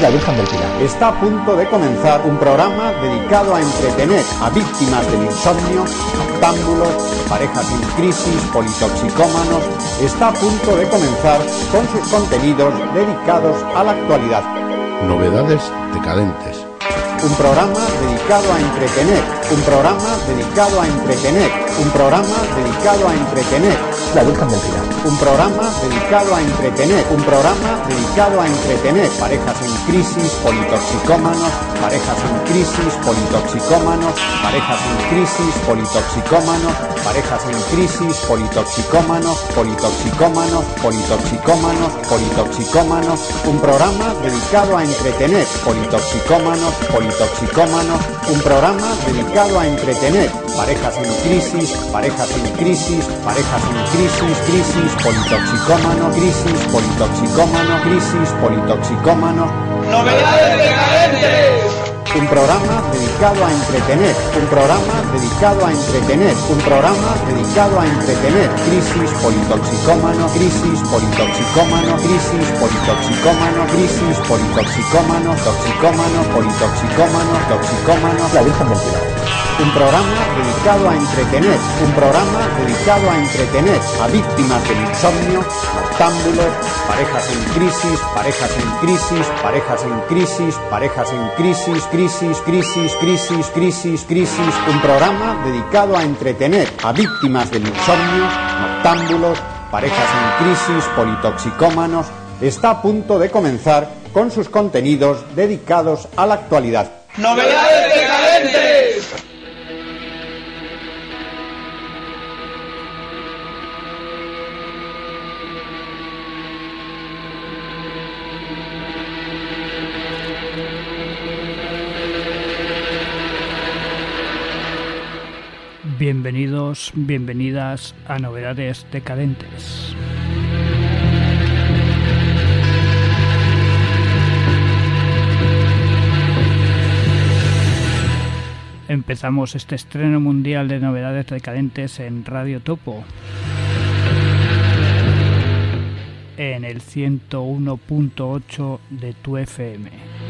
La Virgen del Pilar. Está a punto de comenzar un programa dedicado a entretener a víctimas del insomnio, noctámbulos, parejas en crisis, politoxicómanos. Está a punto de comenzar con sus contenidos dedicados a la actualidad. Novedades decadentes. Un programa dedicado a entretener, un programa dedicado a entretener, un programa dedicado a entretener. La Virgen del Pilar. Un programa dedicado a entretener, un programa dedicado a entretener parejas en crisis, politoxicómanos, parejas en crisis, politoxicómanos, parejas en crisis, politoxicómanos, parejas en crisis, politoxicómanos, politoxicómanos, politoxicómanos, politoxicómanos. Un programa dedicado a entretener politoxicómanos, politoxicómanos, un programa dedicado a entretener parejas en crisis, parejas en crisis, parejas en crisis, crisis, politoxicómano, crisis, politoxicómano, crisis, politoxicómano. ¡Novedades decadentes! Un programa dedicado a entretener, un programa dedicado a entretener, un programa dedicado a entretener, crisis, politoxicómano, crisis, politoxicómano, crisis, politoxicómano, crisis, politoxicómano, toxicómano, politoxicómano, toxicómano. La Virgen del Pilar. Un programa dedicado a entretener, un programa dedicado a entretener a víctimas del insomnio, noctámbulos, parejas en crisis, parejas en crisis, parejas en crisis, parejas en crisis, crisis, crisis, crisis, crisis, crisis. Un programa dedicado a entretener a víctimas del insomnio, noctámbulos, parejas en crisis, politoxicómanos. Está a punto de comenzar con sus contenidos dedicados a la actualidad. ¡Novedades decadentes! Bienvenidos, bienvenidas a Novedades Decadentes. Empezamos este estreno mundial de Novedades Decadentes en Radio Topo, en el 101.8 de tu FM.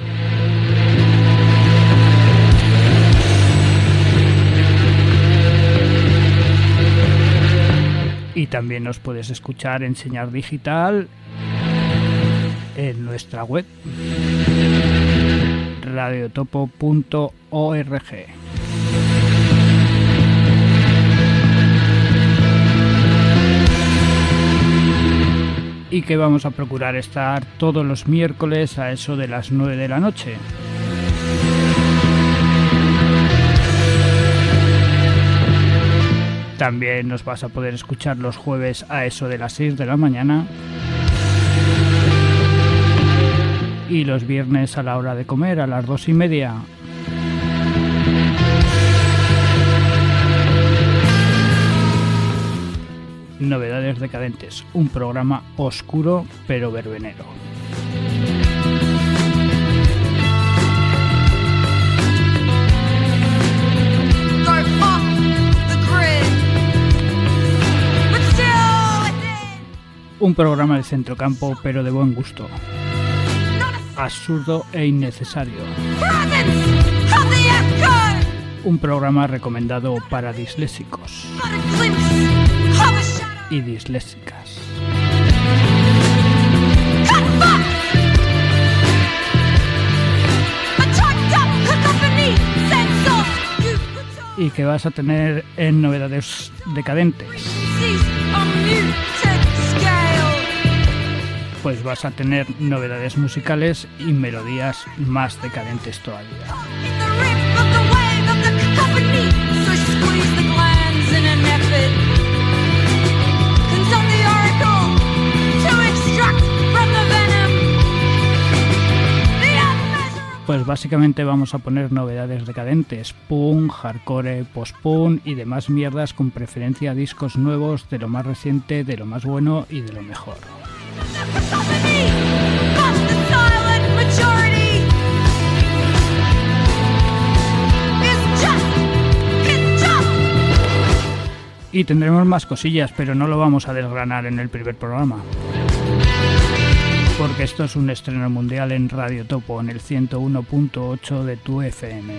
Y también nos puedes escuchar en señal digital en nuestra web radiotopo.org. Y que vamos a procurar estar todos los miércoles a eso de las 9 de la noche. También nos vas a poder escuchar los jueves a eso de las 6 de la mañana y los viernes a la hora de comer a las 2:30. Novedades Decadentes, un programa oscuro pero verbenero. Un programa de centrocampo pero de buen gusto. Absurdo e innecesario. Un programa recomendado para disléxicos y disléxicas. Y que vas a tener en Novedades Decadentes. Pues vas a tener novedades musicales y melodías más decadentes todavía. Pues básicamente vamos a poner novedades decadentes, punk, hardcore, post-punk y demás mierdas con preferencia a discos nuevos, de lo más reciente, de lo más bueno y de lo mejor. Y tendremos más cosillas, pero no lo vamos a desgranar en el primer programa. porque esto es un estreno mundial en Radio Topo, en el 101.8 de tu FM.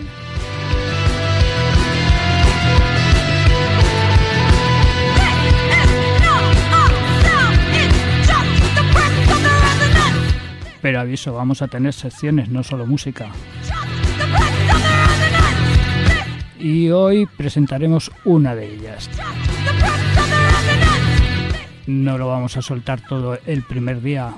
Pero aviso, vamos a tener secciones, no solo música. Y hoy presentaremos una de ellas. No lo vamos a soltar todo el primer día.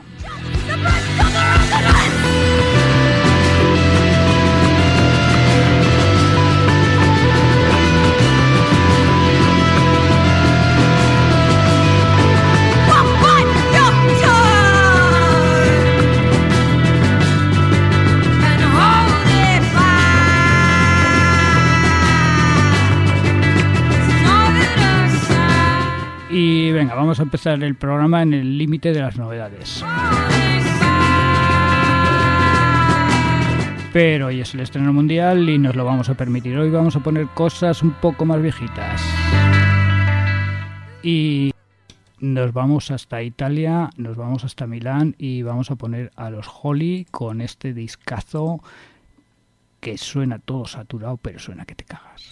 Y venga, vamos a empezar el programa en el límite de las novedades. Pero hoy es el estreno mundial y nos lo vamos a permitir. Hoy vamos a poner cosas un poco más viejitas. Y nos vamos hasta Italia, nos vamos hasta Milán y vamos a poner a los Holly con este discazo que suena todo saturado, pero suena que te cagas.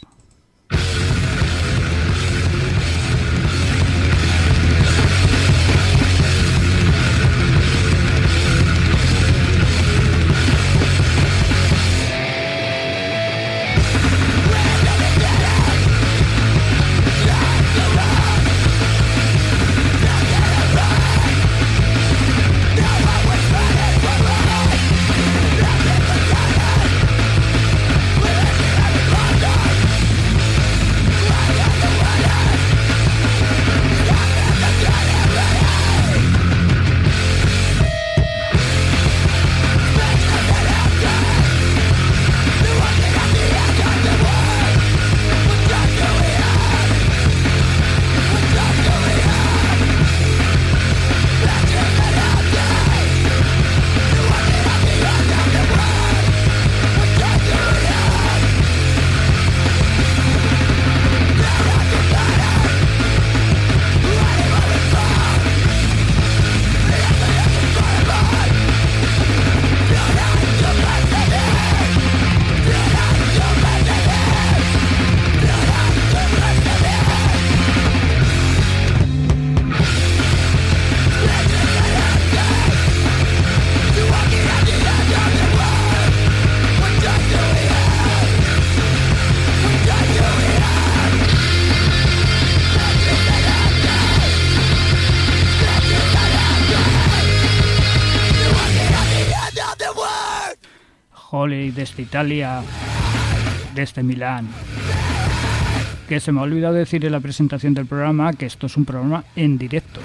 Holly desde Italia, desde Milán. Que se me ha olvidado decir en la presentación del programa que esto es un programa en directo.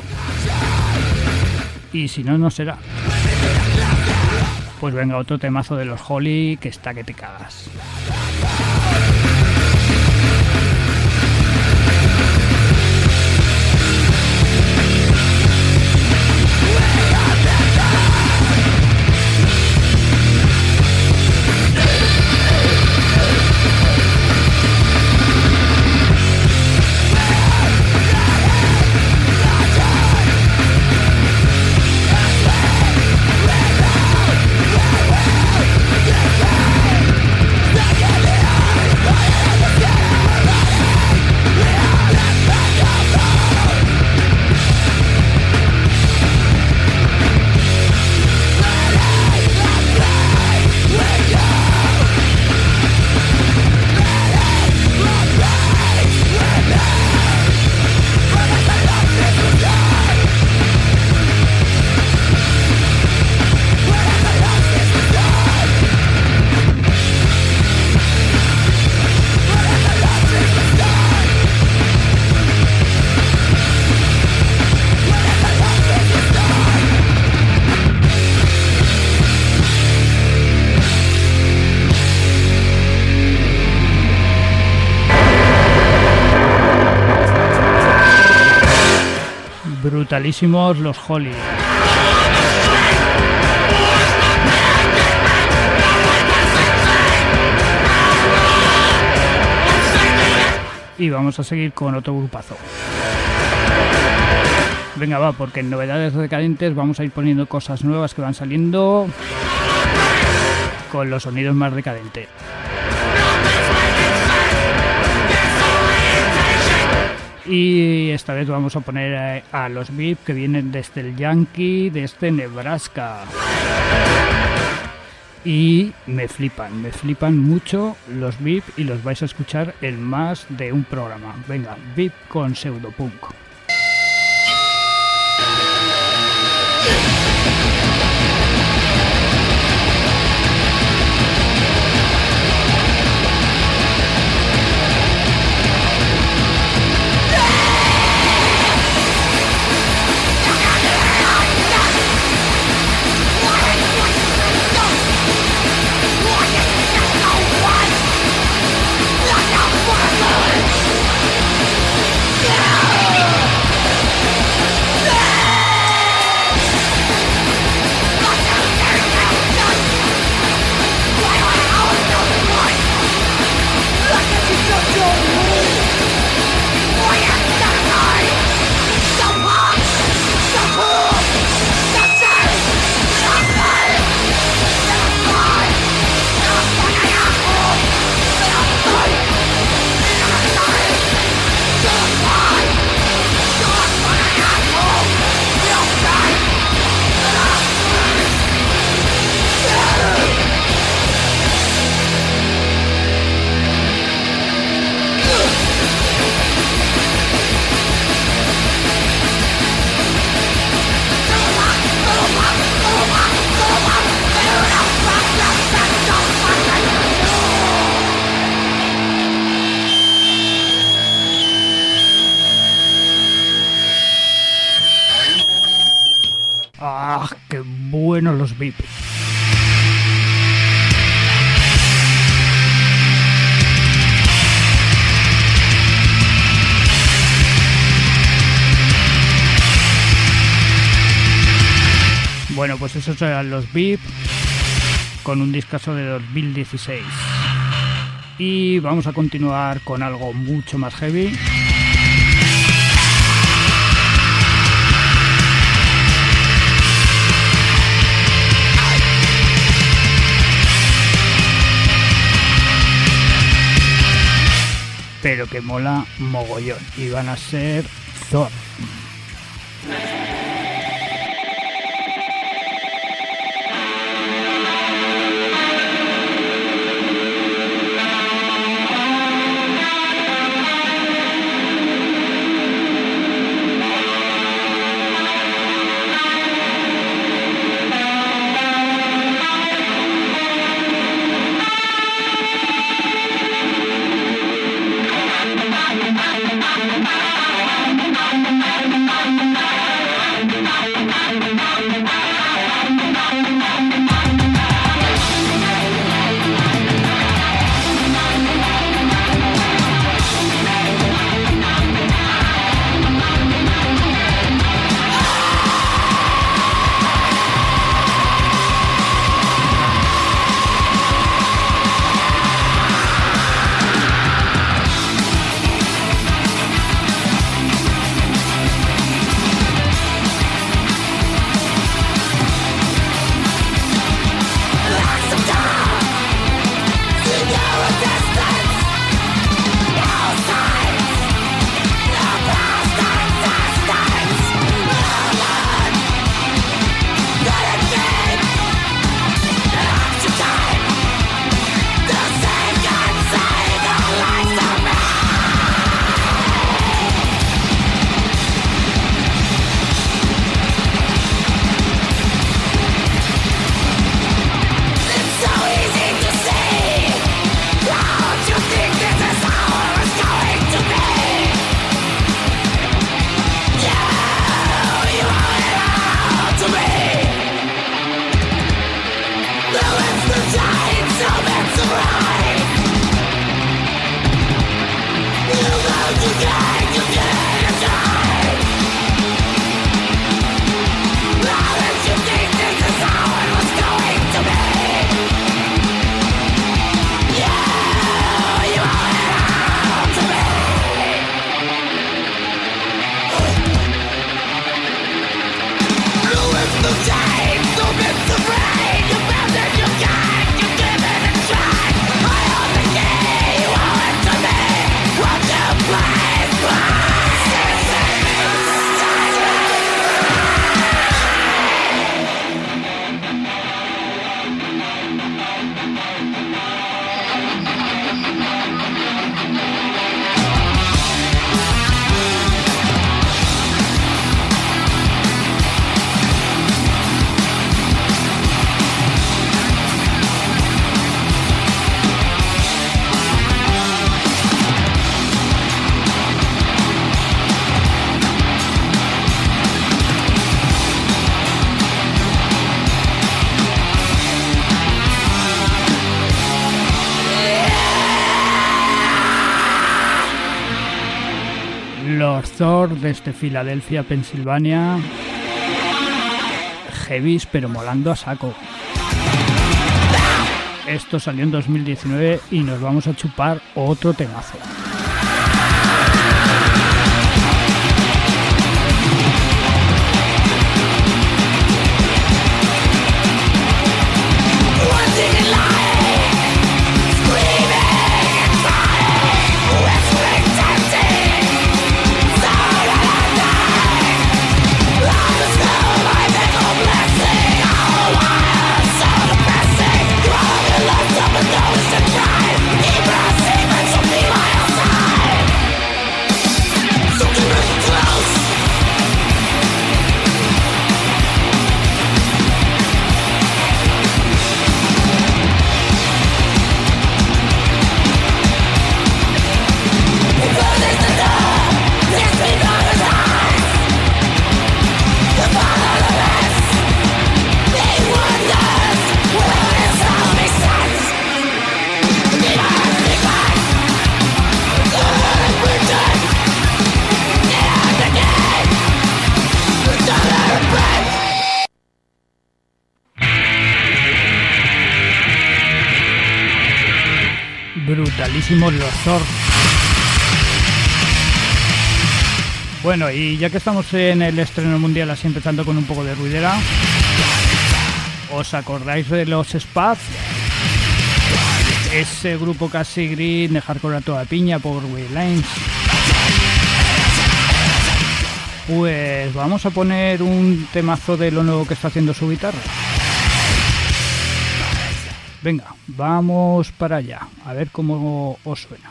Y si no, no será. Pues venga, otro temazo de los Holly que está que te cagas. Brutalísimos los Holly. Y vamos a seguir con otro grupazo. Venga, va, porque en Novedades Decadentes vamos a ir poniendo cosas nuevas que van saliendo con los sonidos más decadentes. Y esta vez vamos a poner a los VIP que vienen desde el Yankee, desde Nebraska. Y me flipan mucho los VIP y los vais a escuchar en más de un programa. Venga, VIP con Pseudopunk. ¡Ah, qué buenos los VIP! Bueno, pues esos eran los VIP con un discazo de 2016. Y vamos a continuar con algo mucho más heavy. Pero que mola mogollón. Y van a ser Thor. Los Thor desde Filadelfia, Pensilvania. Heavies, pero molando a saco. Esto salió en 2019 y nos vamos a chupar otro temazo. Brutalísimos los Thor. Bueno, y ya que estamos en el estreno mundial, así empezando con un poco de ruidera, ¿os acordáis de los Spaz? Ese grupo casi green de hardcore a toda piña por Waylines. Pues vamos a poner un temazo de lo nuevo que está haciendo su guitarra. Venga, vamos para allá, a ver cómo os suena.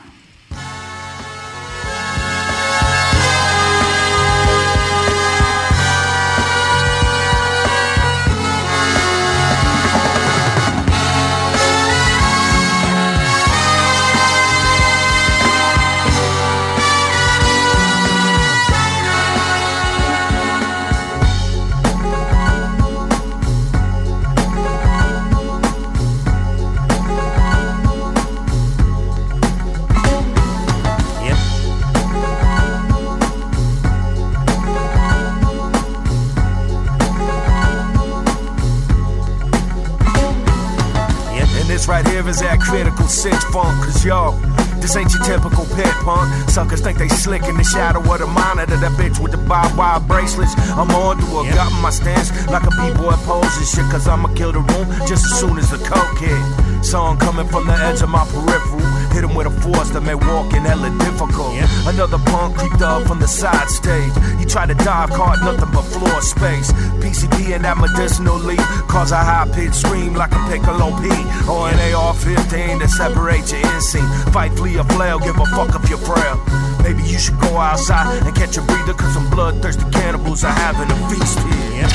Right here is that critical 6 funk, cause yo, this ain't your typical pit punk. Suckers think they slick in the shadow of the monitor. That bitch with the barbed wire bracelets. I'm on to her, got my stance like a b-boy pose and shit. Cause I'ma kill the room just as soon as the coke hit. Song coming from the edge of my peripheral. Hit him with a force that made walking hella difficult. Another punk creeped up from the side stage. He tried to dive, caught nothing but floor space. PCP and that medicinal leaf cause a high-pitched scream like a piccolo P. Or an AR-15 to separate your inseam. Fight, flee, or flail, give a fuck if you're frail. Maybe you should go outside and catch a breather, cause some bloodthirsty cannibals are having a feast here.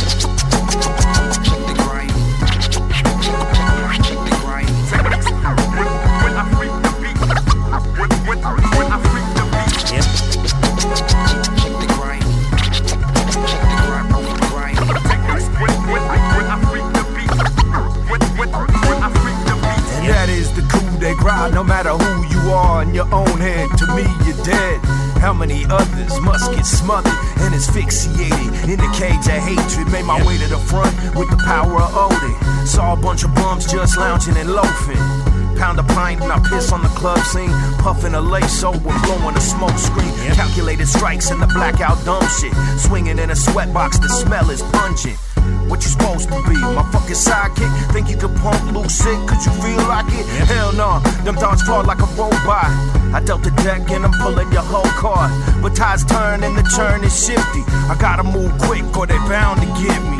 No matter who you are in your own head, to me you're dead. How many others must get smothered and asphyxiated in the cage of hatred? Made my way to the front with the power of Odin. Saw a bunch of bums just lounging and loafing. Pound a pint and I piss on the club scene. Puffing a lace over, blowing a smoke screen. Calculated strikes in the blackout dumb shit. Swinging in a sweatbox, the smell is pungent. What you supposed to be? My fucking sidekick? Think you can pump loose sick? Could you feel like it? Hell no, them thoughts fall like a robot. I dealt the deck and I'm pulling your whole card. But tides turn and the churn is shifty. I gotta move quick or they bound to get me.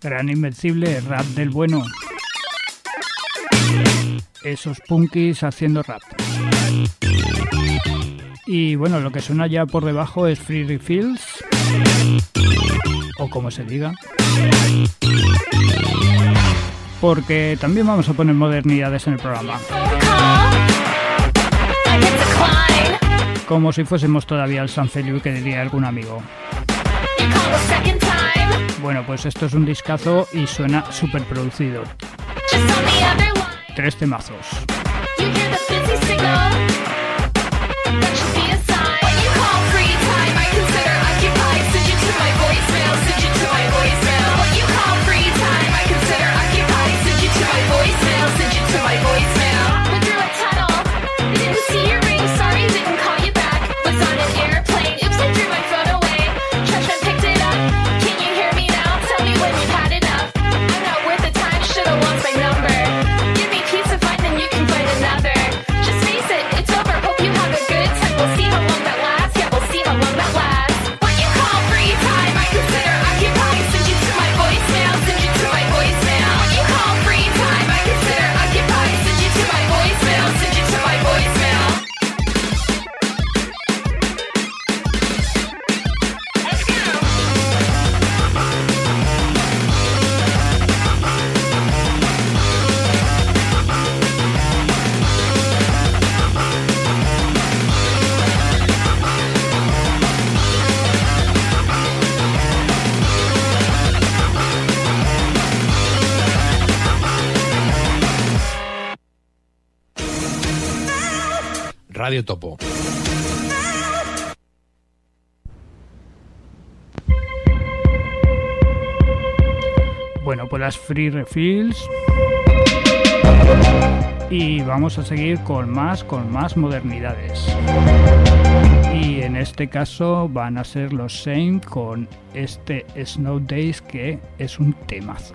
Gran Invencible, rap del bueno. Esos punkis haciendo rap. Y bueno, lo que suena ya por debajo es Free Refills, o como se diga, porque también vamos a poner modernidades en el programa, como si fuésemos todavía el San Feliu, que diría algún amigo. Bueno, pues esto es un discazo y suena súper producido. 3 temazos. Radio Topo. Bueno, pues las Free Refills. Y vamos a seguir con más modernidades. Y en este caso van a ser los Same con este Snow Days, que es un temazo.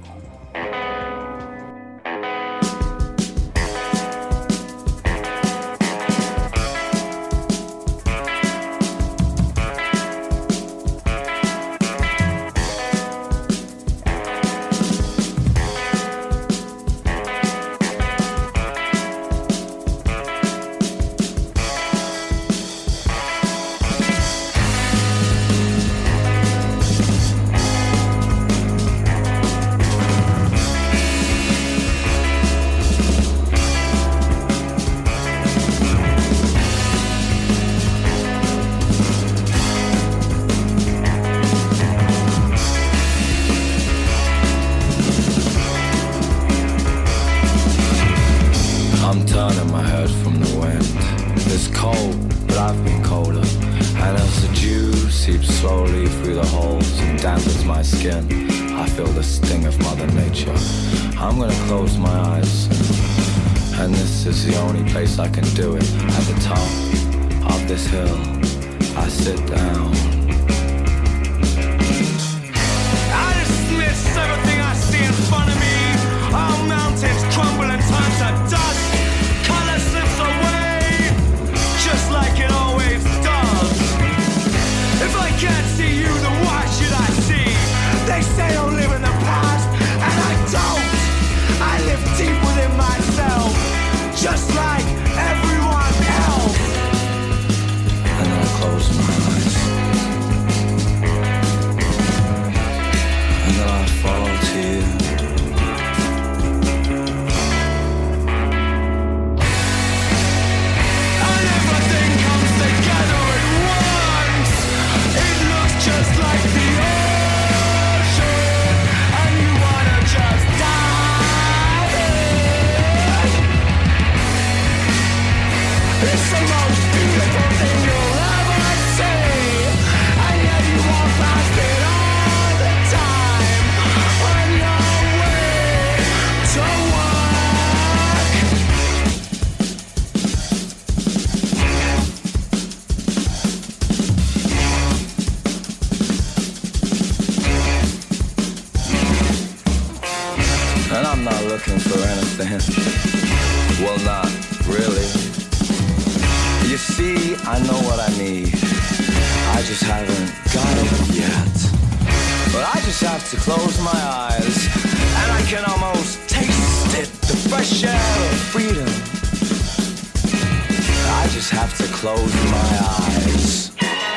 But I just have to close my eyes, and I can almost taste it, the fresh air of freedom. I just have to close my eyes.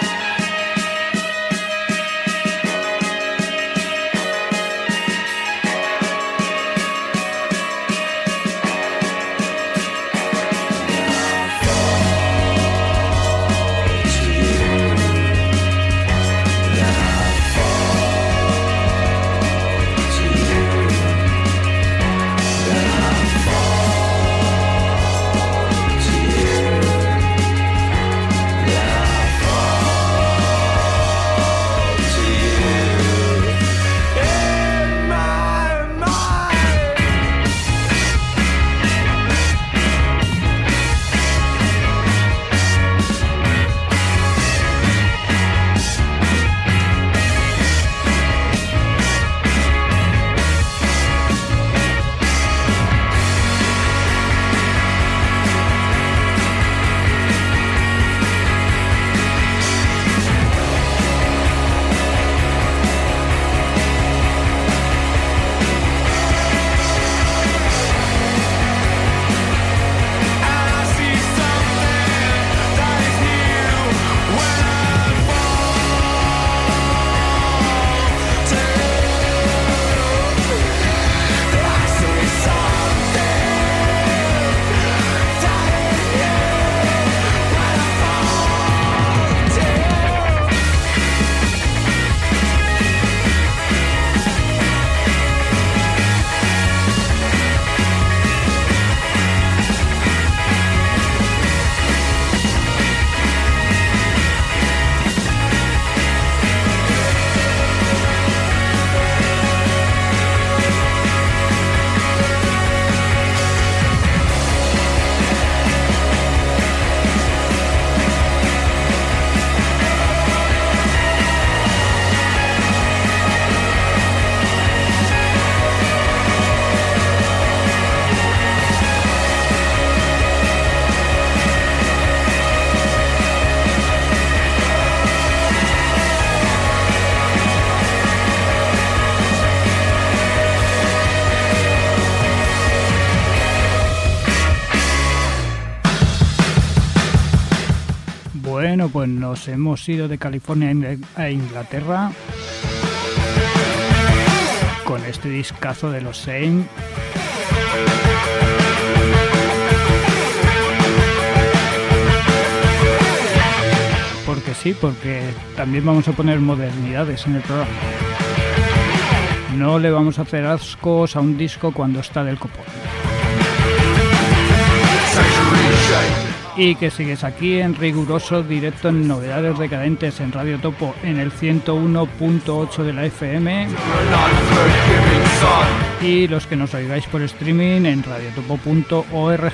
Bueno, pues nos hemos ido de California a Inglaterra con este discazo de los Saint. Porque sí, porque también vamos a poner modernidades en el programa. No le vamos a hacer ascos a un disco cuando está del copón. Y que sigues aquí en riguroso directo en Novedades Decadentes en Radio Topo en el 101.8 de la FM, y los que nos oigáis por streaming en radiotopo.org.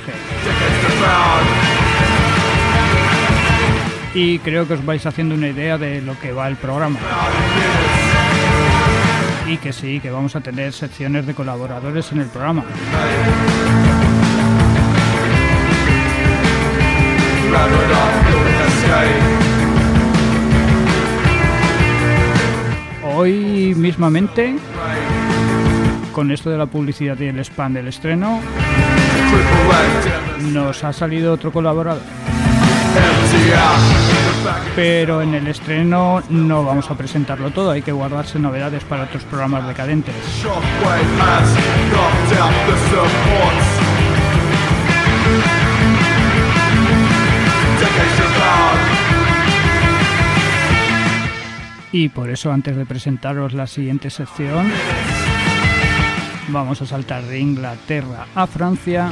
Y creo que os vais haciendo una idea de lo que va el programa. Y que sí, que vamos a tener secciones de colaboradores en el programa. Hoy mismamente, con esto de la publicidad y el spam del estreno, nos ha salido otro colaborador. Pero en el estreno no vamos a presentarlo todo, hay que guardarse novedades para otros programas decadentes. Y por eso, antes de presentaros la siguiente sección, vamos a saltar de Inglaterra a Francia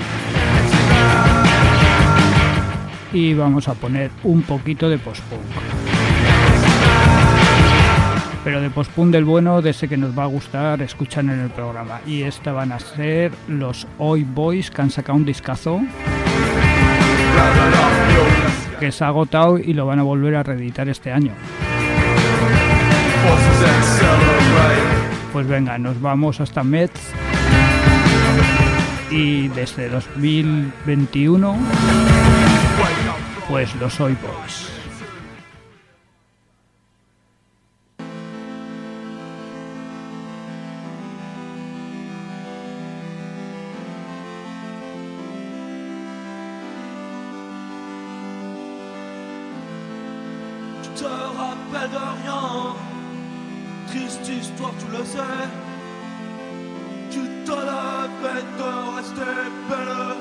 y vamos a poner un poquito de post-punk. Pero de post-punk del bueno, de ese que nos va a gustar escuchar en el programa. Y esta van a ser los Oi Boys, que han sacado un discazo que se ha agotado y lo van a volver a reeditar este año. Pues venga, nos vamos hasta Metz y desde 2021 pues los Oi Boys. te rappelles de rien. Triste histoire, tu le sais. Tu te la peine de rester belle.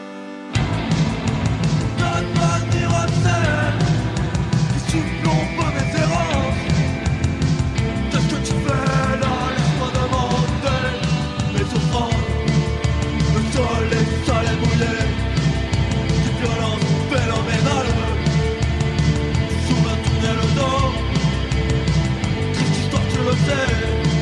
Donne-moi des recettes qui surplombent mes errances. Qu'est-ce que tu fais là? Laisse-moi demander mes souffrances. Le sol est mouillé. D'une violence phénoménale. Tu souviens tourner le dos. Triste histoire, tu le sais.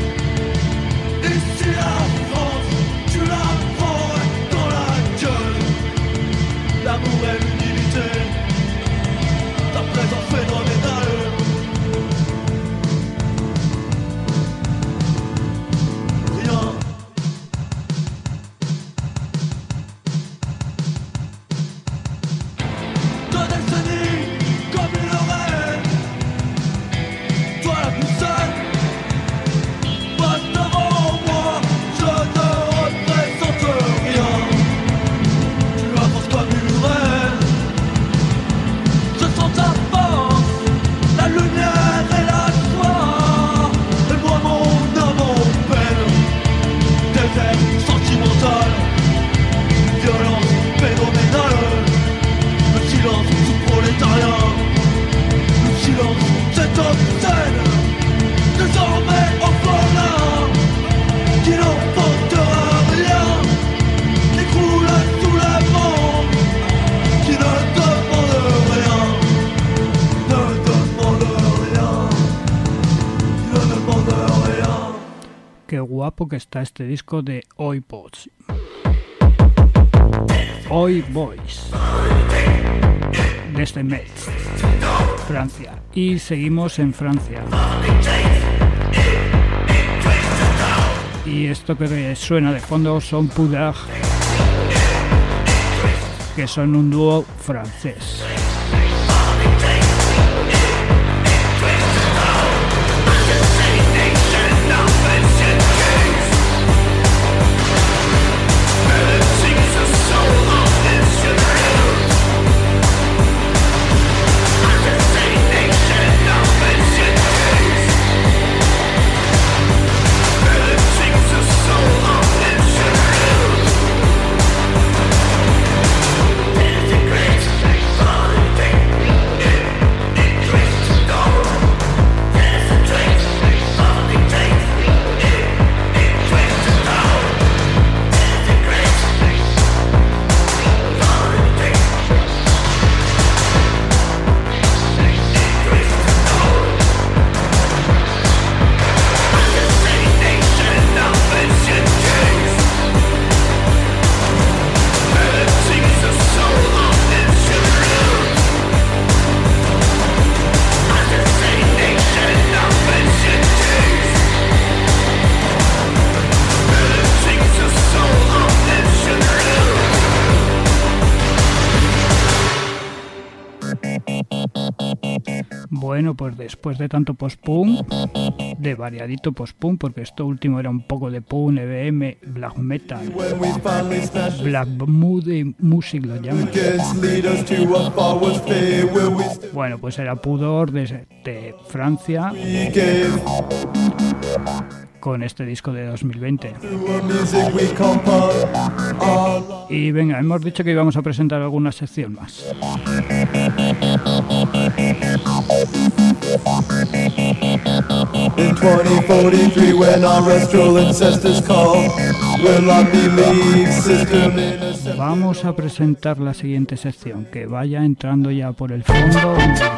Ici la France, tu la prends dans la gueule. L'amour et l'humilité, ta présence phénoménale. Rien. Deux décennies comme une reine. Toi la plus seule. Passe devant moi, je ne représente rien. Tu avances comme une reine. Je sens ta force, la lumière et la joie. Et moi mon âme en peine. Désert sentimental, violence phénoménale. Le silence sous prolétariat. Le silence c'est obscène. Désormais orphelin, qui n'emportera rien, qui croule sous les vents, qui ne demande rien, ne demande rien, qui ne demande rien. Qué guapo que está este disco de Oi Boys. Oi Boys. Desde Metz, Francia. Y seguimos en Francia. Y esto que suena de fondo son Poudre, que son un dúo francés. Bueno, pues después de tanto post-punk, de variadito post-punk, porque esto último era un poco de punk, EBM, black metal, black mood music lo llaman. Bueno, pues era Pudor de Francia, con este disco de 2020. Y venga, hemos dicho que íbamos a presentar alguna sección más. In 2043, when our astral ancestors call, will I believe system in a... Vamos a presentar la siguiente sección, que vaya entrando ya por el fondo.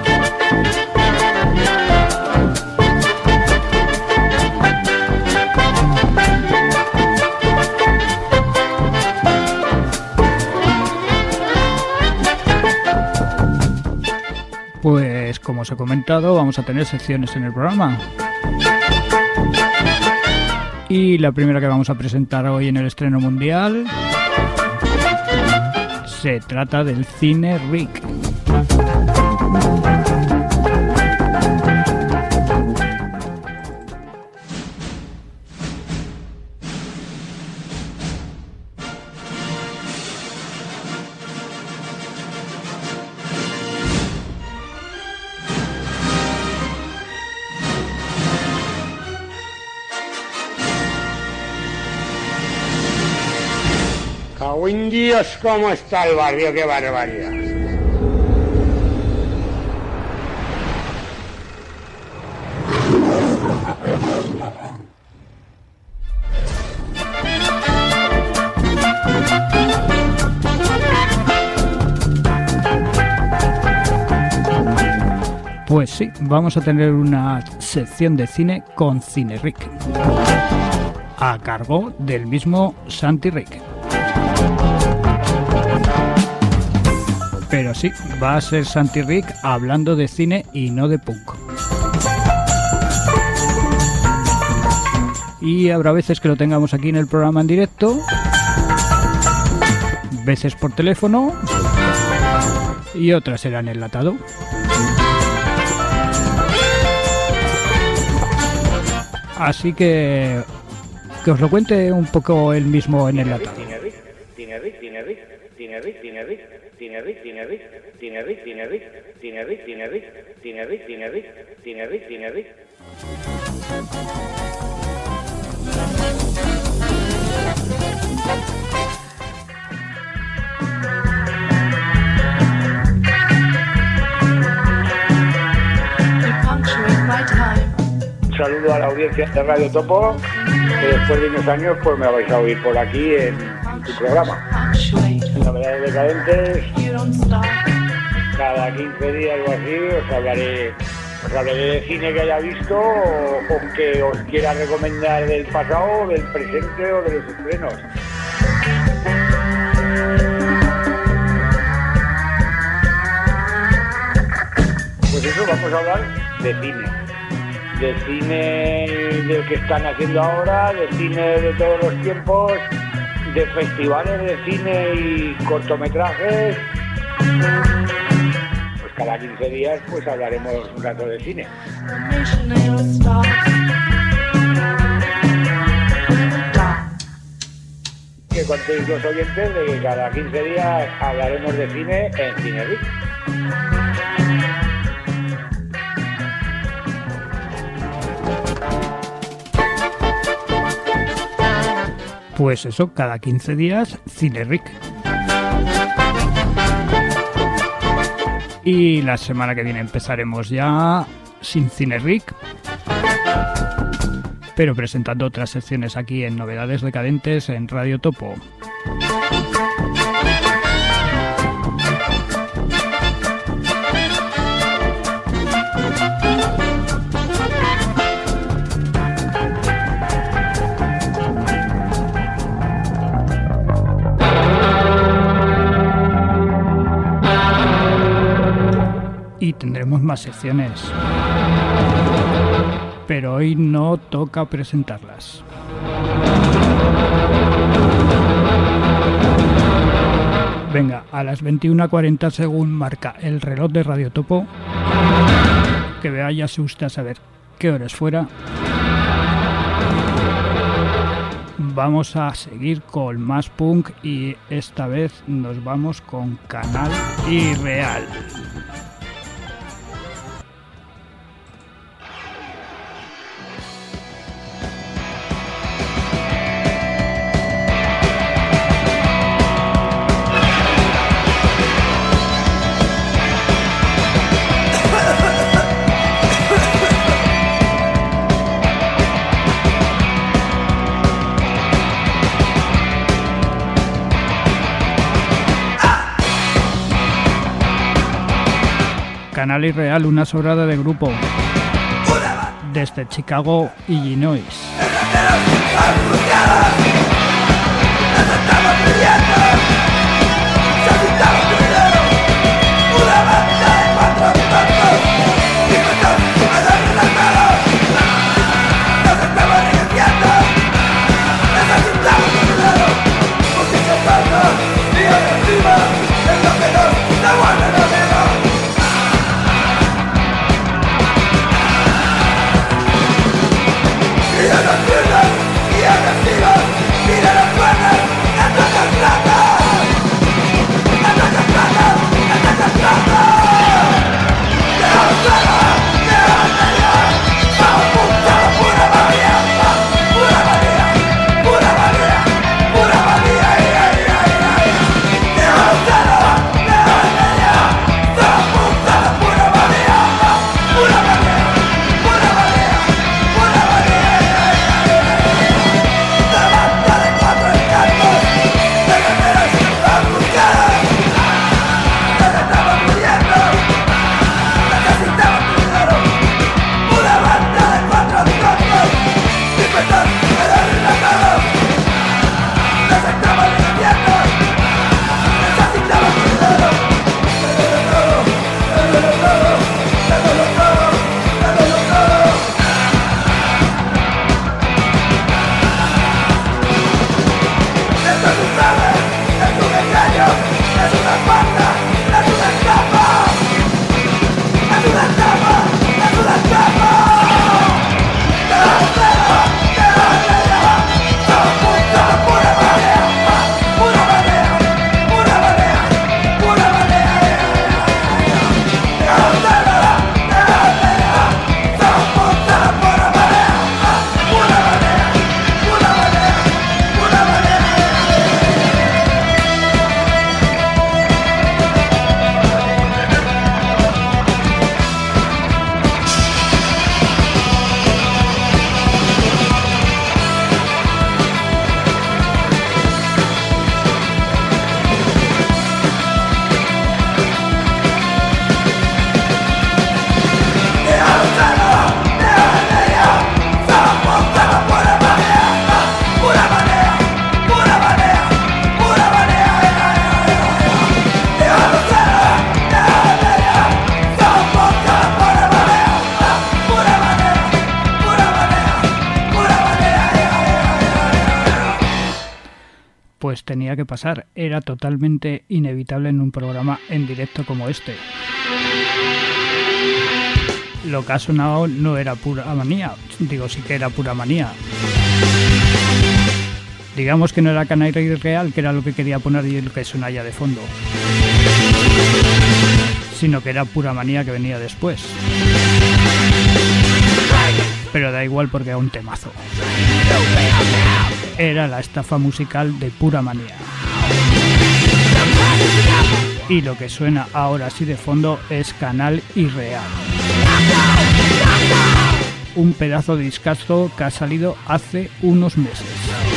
Pues como os he comentado, vamos a tener secciones en el programa. Y la primera que vamos a presentar hoy en el estreno mundial se trata del cine Rick. cago en Dios, cómo está el barrio, qué barbaridad. Pues sí, vamos a tener una sección de cine con Cineric, a cargo del mismo Santi Rick. Pero sí, va a ser Santi Rick hablando de cine y no de punk. Y habrá veces que lo tengamos aquí en el programa en directo, veces por teléfono y otras serán enlatado. Así que os lo cuente un poco él mismo en el enlatado. Un saludo a la audiencia de Radio Topo, que después de unos años pues me vais a oír por aquí en tu programa. Novedades decadentes, cada 15 días o así os hablaré de cine que haya visto o que os quiera recomendar del pasado, del presente o de los estrenos. Pues eso, vamos a hablar de cine del que están haciendo ahora, de cine de todos los tiempos, de festivales de cine y cortometrajes. Pues cada 15 días pues hablaremos un rato de cine. Que contéis los oyentes de que cada 15 días hablaremos de cine en Cineric. Pues eso, cada 15 días, Cineric. Y la semana que viene empezaremos ya sin Cineric, pero presentando otras secciones aquí en Novedades Decadentes en Radio Topo. Y tendremos más secciones, pero hoy no toca presentarlas. Venga, a las 21:40 según marca el reloj de Radio Topo, que váyase usted a saber qué hora es fuera. Vamos a seguir con más punk y esta vez nos vamos con Canal Irreal. Canal Irreal, una sobrada de grupo desde Chicago, Illinois. Mira las piernas y agresivas, mira las piernas. Pues tenía que pasar, era totalmente inevitable en un programa en directo como este. Lo que ha sonado no era pura manía, digo, sí que era pura manía. Digamos que no era Canal Real, que era lo que quería poner y lo que suena ya de fondo, sino que era pura manía que venía después. Pero da igual porque era un temazo. Era la estafa musical de Pura Manía. Y lo que suena ahora sí de fondo es Canal Irreal. Un pedazo de discazo que ha salido hace unos meses.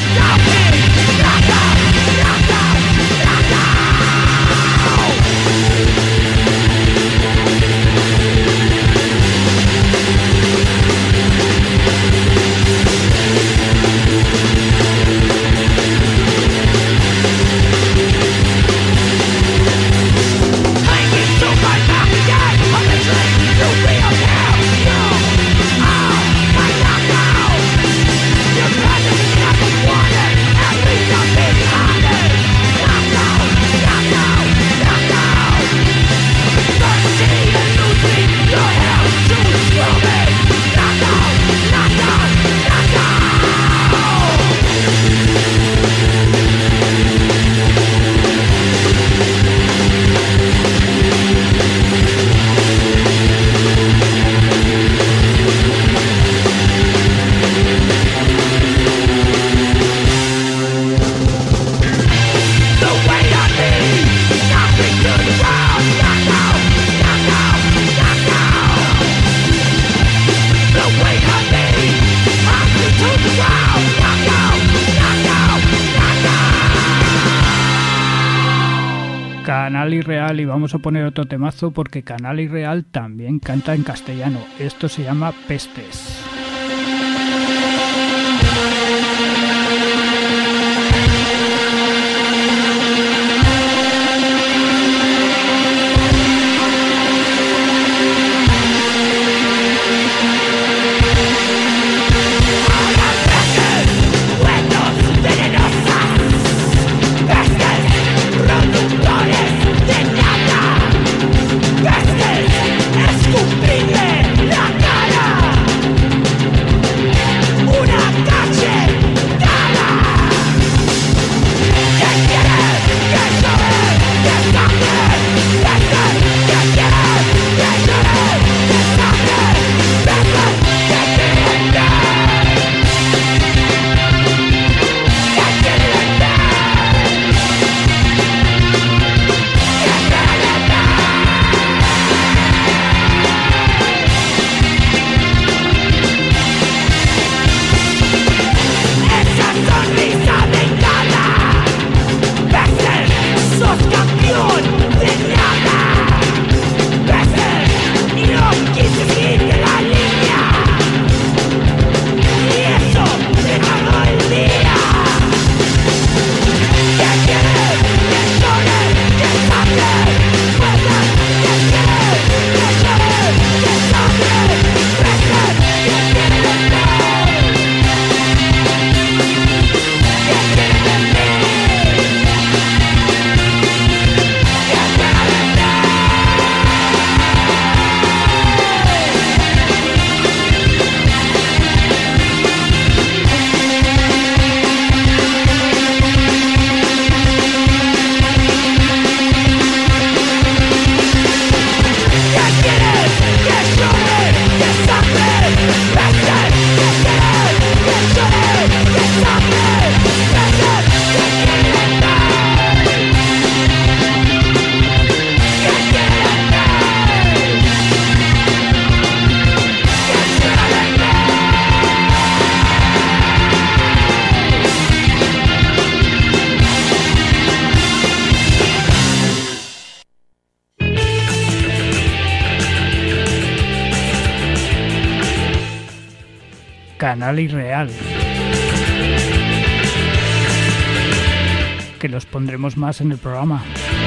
Canal Irreal, y vamos a poner otro temazo porque Canal Irreal también canta en castellano. Esto se llama Pestes. Canal Irreal, que los pondremos más en el programa.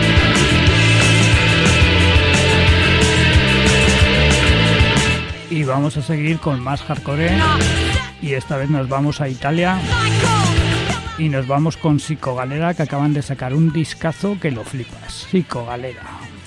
Y vamos a seguir con más hardcore, y esta vez nos vamos a Italia Y nos vamos con Psico Galera, que acaban de sacar un discazo que lo flipas. Psico Galera.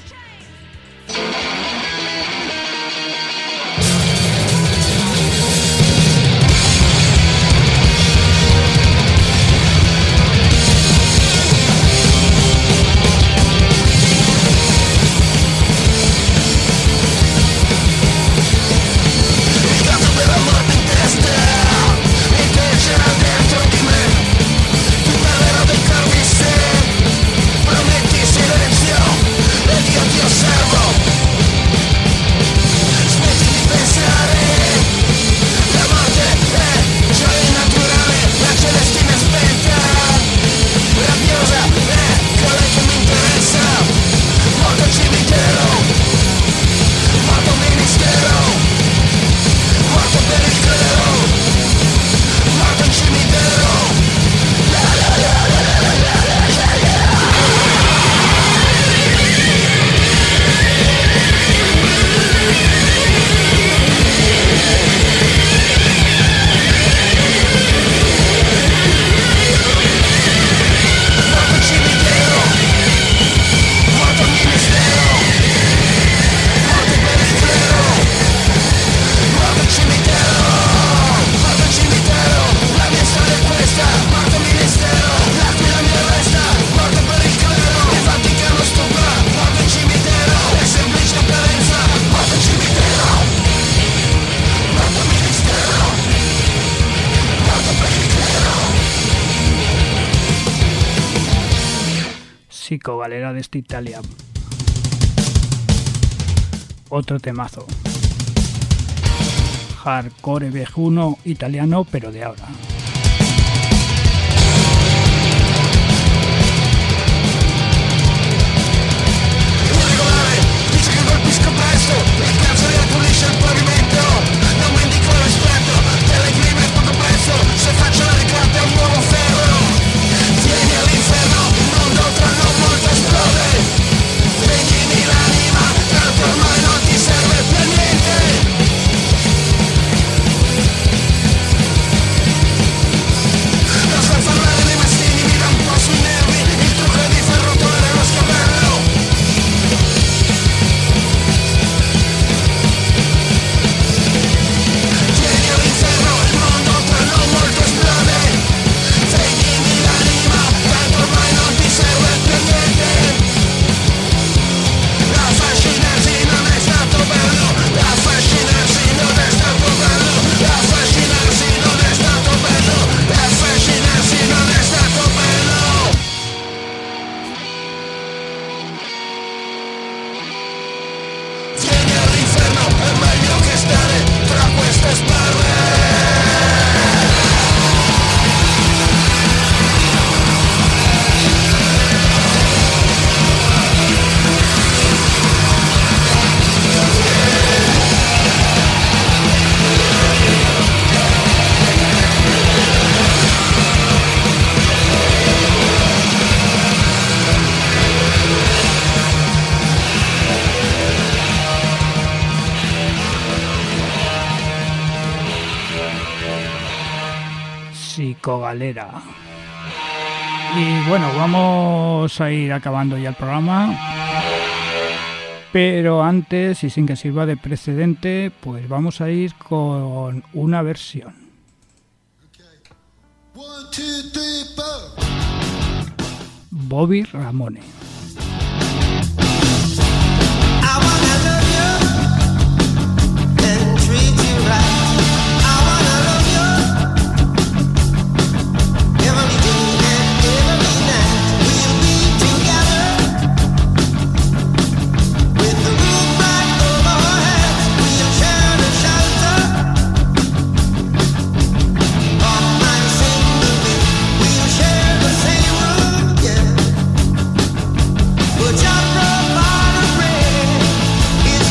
Psico Galera desde Italia. Otro temazo. Hardcore viejuno italiano, pero de ahora. Psico Galera. Y bueno, vamos a ir acabando ya el programa, pero antes, y sin que sirva de precedente, pues vamos a ir con una versión. Bobby Ramone. Would you provide a ring?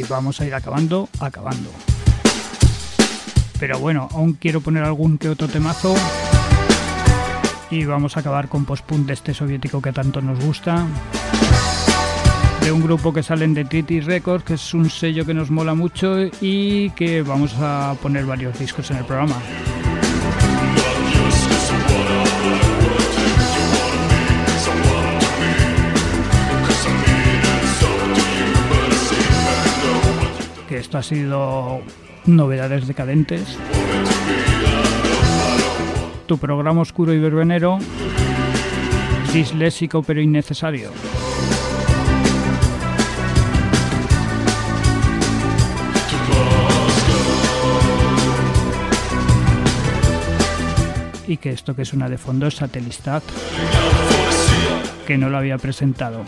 vamos a ir acabando. Pero bueno, aún quiero poner algún que otro temazo. Y vamos a acabar con post-punk de este soviético que tanto nos gusta. De un grupo que salen de Treaty Records, que es un sello que nos mola mucho y que vamos a poner varios discos en el programa. Que esto ha sido Novedades Decadentes, tu programa oscuro y verbenero, disléxico pero innecesario. Y que esto que suena de fondo es Satellistat, que no lo había presentado.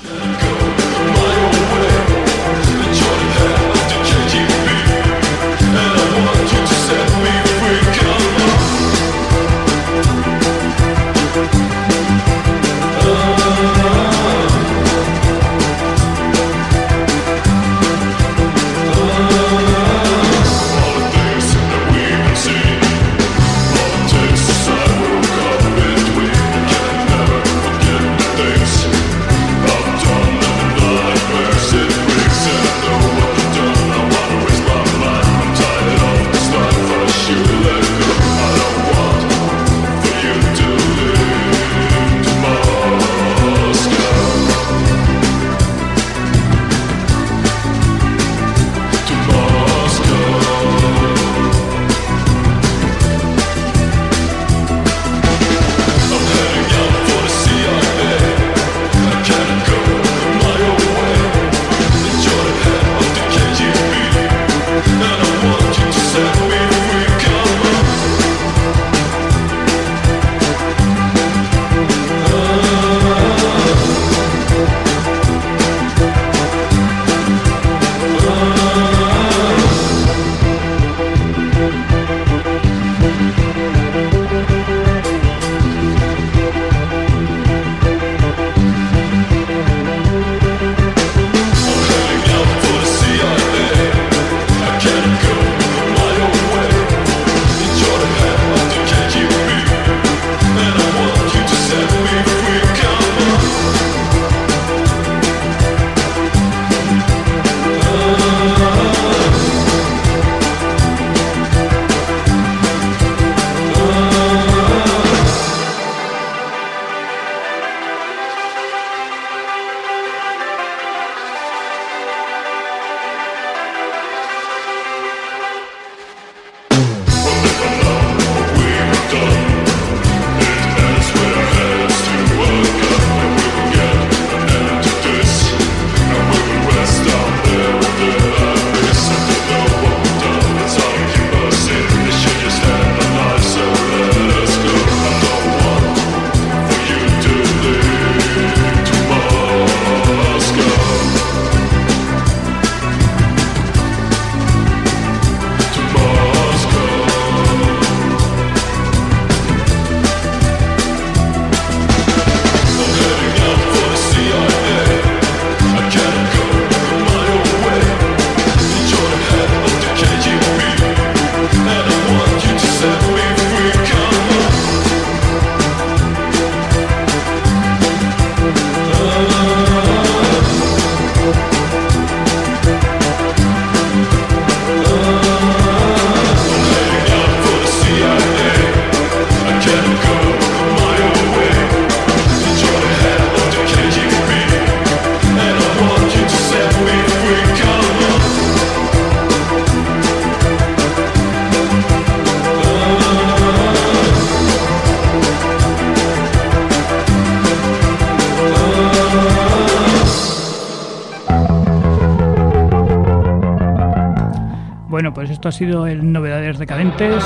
Bueno, pues esto ha sido el Novedades Decadentes,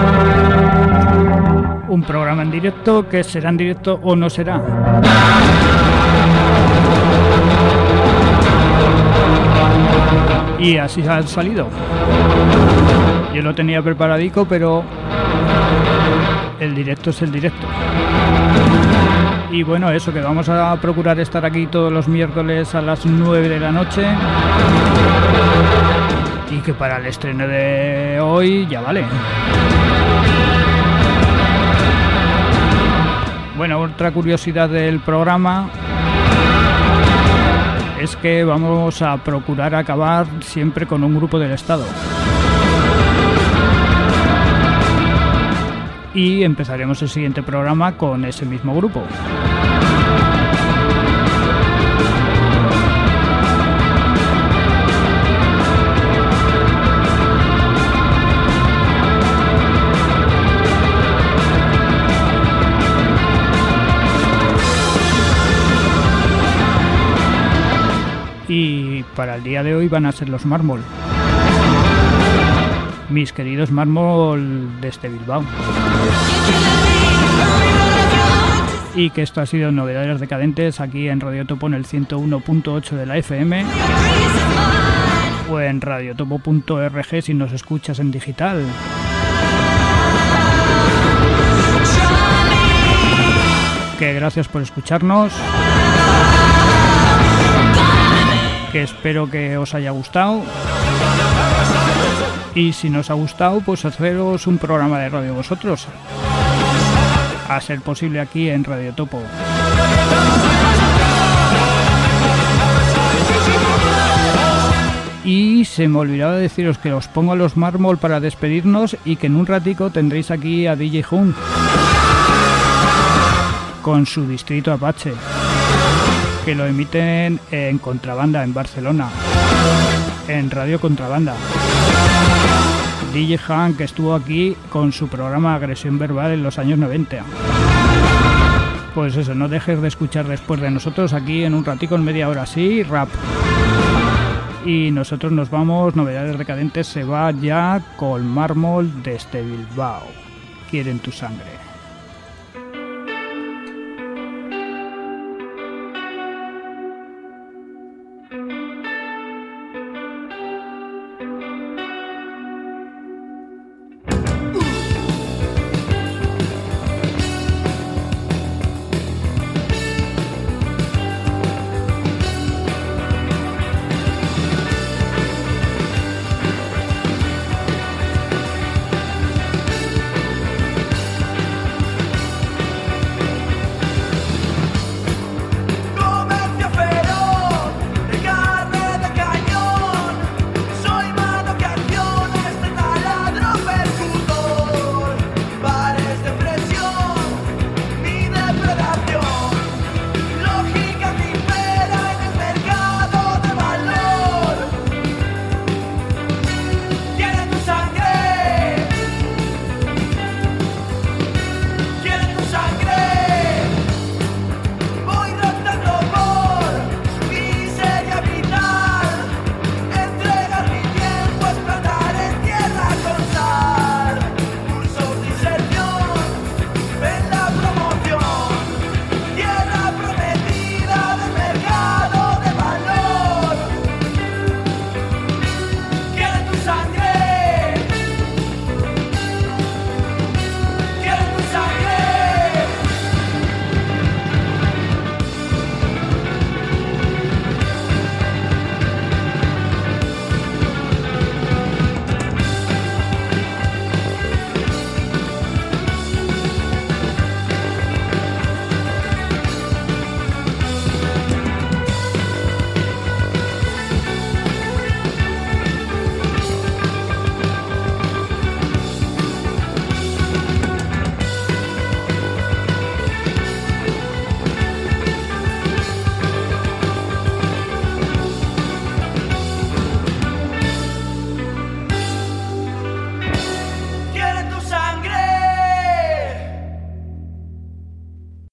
un programa en directo que será en directo o no será. Y así ha salido. Yo lo tenía preparadico, pero el directo es el directo. Y bueno, eso, que vamos a procurar estar aquí todos los miércoles a las 9 de la noche. y que para el estreno de hoy ya vale. Bueno, otra curiosidad del programa es que vamos a procurar acabar siempre con un grupo del Estado. Y empezaremos el siguiente programa con ese mismo grupo. Y para el día de hoy van a ser los Mármol. Mis queridos Mármol desde Bilbao. Y que esto ha sido Novedades Decadentes aquí en Radio Topo en el 101.8 de la FM o en radiotopo.org si nos escuchas en digital. Que gracias por escucharnos. Que espero que os haya gustado. Y si nos ha gustado, pues haceros un programa de radio vosotros. A ser posible aquí en Radio Topo. Y se me olvidaba deciros que os pongo a los Mármol para despedirnos y que en un ratico tendréis aquí a DJ Hunt con su Distrito Apache, que lo emiten en Contrabanda, en Barcelona, en Radio Contrabanda. DJ Han, que estuvo aquí con su programa Agresión Verbal en los años 90. Pues eso, no dejes de escuchar después de nosotros aquí en un ratico, en media hora así, rap. Y nosotros nos vamos, Novedades Decadentes se va ya con Mármol desde Bilbao. Quieren tu sangre.